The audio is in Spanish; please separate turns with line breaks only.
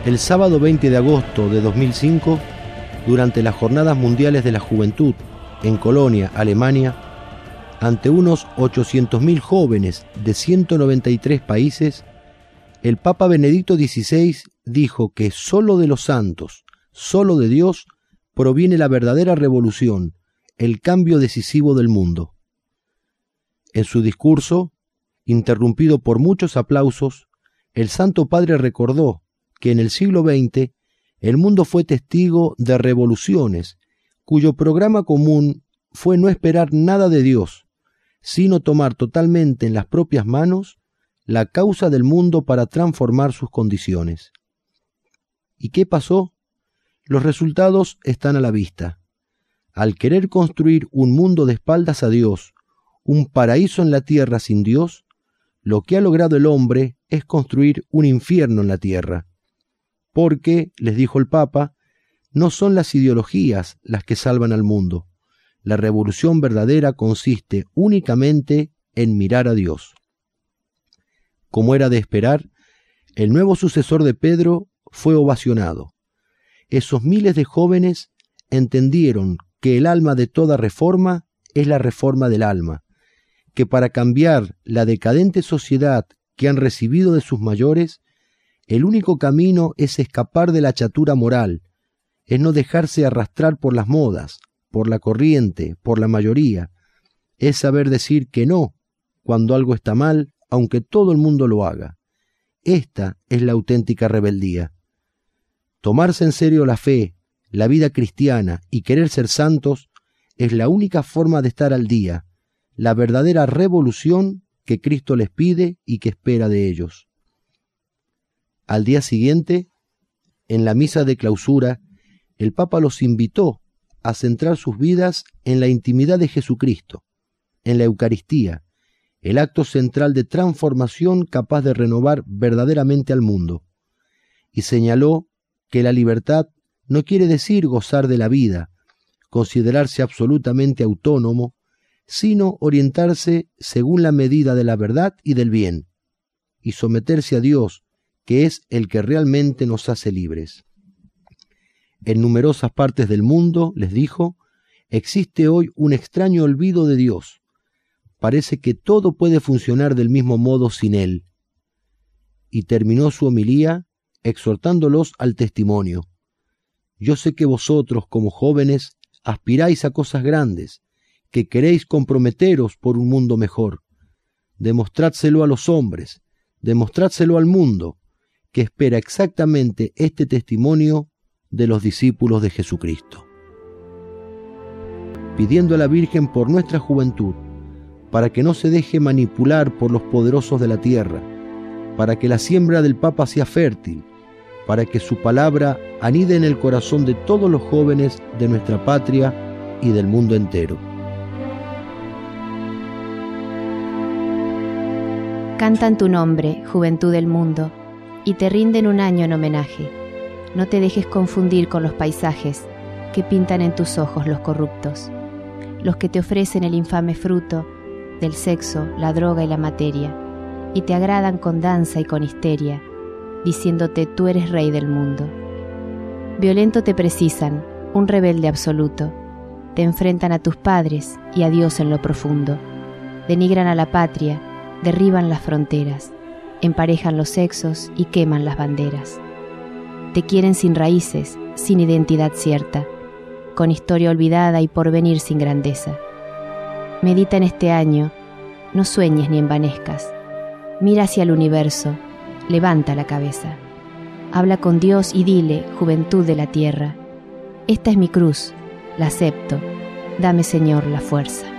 El sábado 20 de agosto de 2005, durante las Jornadas Mundiales de la Juventud en Colonia, Alemania, ante unos 800.000 jóvenes de 193 países, el Papa Benedicto XVI dijo que solo de los santos, solo de Dios, proviene la verdadera revolución, el cambio decisivo del mundo. En su discurso, interrumpido por muchos aplausos, el Santo Padre recordó que en el siglo XX el mundo fue testigo de revoluciones cuyo programa común fue no esperar nada de Dios, sino tomar totalmente en las propias manos la causa del mundo para transformar sus condiciones. ¿Y qué pasó? Los resultados están a la vista. Al querer construir un mundo de espaldas a Dios, un paraíso en la tierra sin Dios, lo que ha logrado el hombre es construir un infierno en la tierra. Porque, les dijo el Papa, no son las ideologías las que salvan al mundo. La revolución verdadera consiste únicamente en mirar a Dios. Como era de esperar, el nuevo sucesor de Pedro fue ovacionado. Esos miles de jóvenes entendieron que el alma de toda reforma es la reforma del alma, que para cambiar la decadente sociedad que han recibido de sus mayores, el único camino es escapar de la chatura moral, es no dejarse arrastrar por las modas, por la corriente, por la mayoría, es saber decir que no cuando algo está mal, aunque todo el mundo lo haga. Esta es la auténtica rebeldía. Tomarse en serio la fe, la vida cristiana y querer ser santos es la única forma de estar al día, la verdadera revolución que Cristo les pide y que espera de ellos. Al día siguiente, en la misa de clausura, el Papa los invitó a centrar sus vidas en la intimidad de Jesucristo, en la Eucaristía, el acto central de transformación capaz de renovar verdaderamente al mundo, y señaló que la libertad no quiere decir gozar de la vida, considerarse absolutamente autónomo, sino orientarse según la medida de la verdad y del bien, y someterse a Dios, que es el que realmente nos hace libres. En numerosas partes del mundo, les dijo, existe hoy un extraño olvido de Dios. Parece que todo puede funcionar del mismo modo sin Él. Y terminó su homilía exhortándolos al testimonio. Yo sé que vosotros, como jóvenes, aspiráis a cosas grandes, que queréis comprometeros por un mundo mejor. Demostrádselo a los hombres, demostrádselo al mundo, que espera exactamente este testimonio de los discípulos de Jesucristo. Pidiendo a la Virgen por nuestra juventud, para que no se deje manipular por los poderosos de la tierra, para que la siembra del Papa sea fértil, para que su palabra anide en el corazón de todos los jóvenes de nuestra patria y del mundo entero.
Cantan tu nombre, juventud del mundo, y te rinden un año en homenaje. No te dejes confundir con los paisajes que pintan en tus ojos los corruptos, los que te ofrecen el infame fruto del sexo, la droga y la materia, y te agradan con danza y con histeria, diciéndote tú eres rey del mundo. Violento te precisan, un rebelde absoluto, te enfrentan a tus padres y a Dios en lo profundo, denigran a la patria, derriban las fronteras, emparejan los sexos y queman las banderas. Te quieren sin raíces, sin identidad cierta, con historia olvidada y porvenir sin grandeza. Medita en este año, no sueñes ni envanezcas. Mira hacia el universo, levanta la cabeza. Habla con Dios y dile, juventud de la tierra, esta es mi cruz, la acepto, dame Señor la fuerza.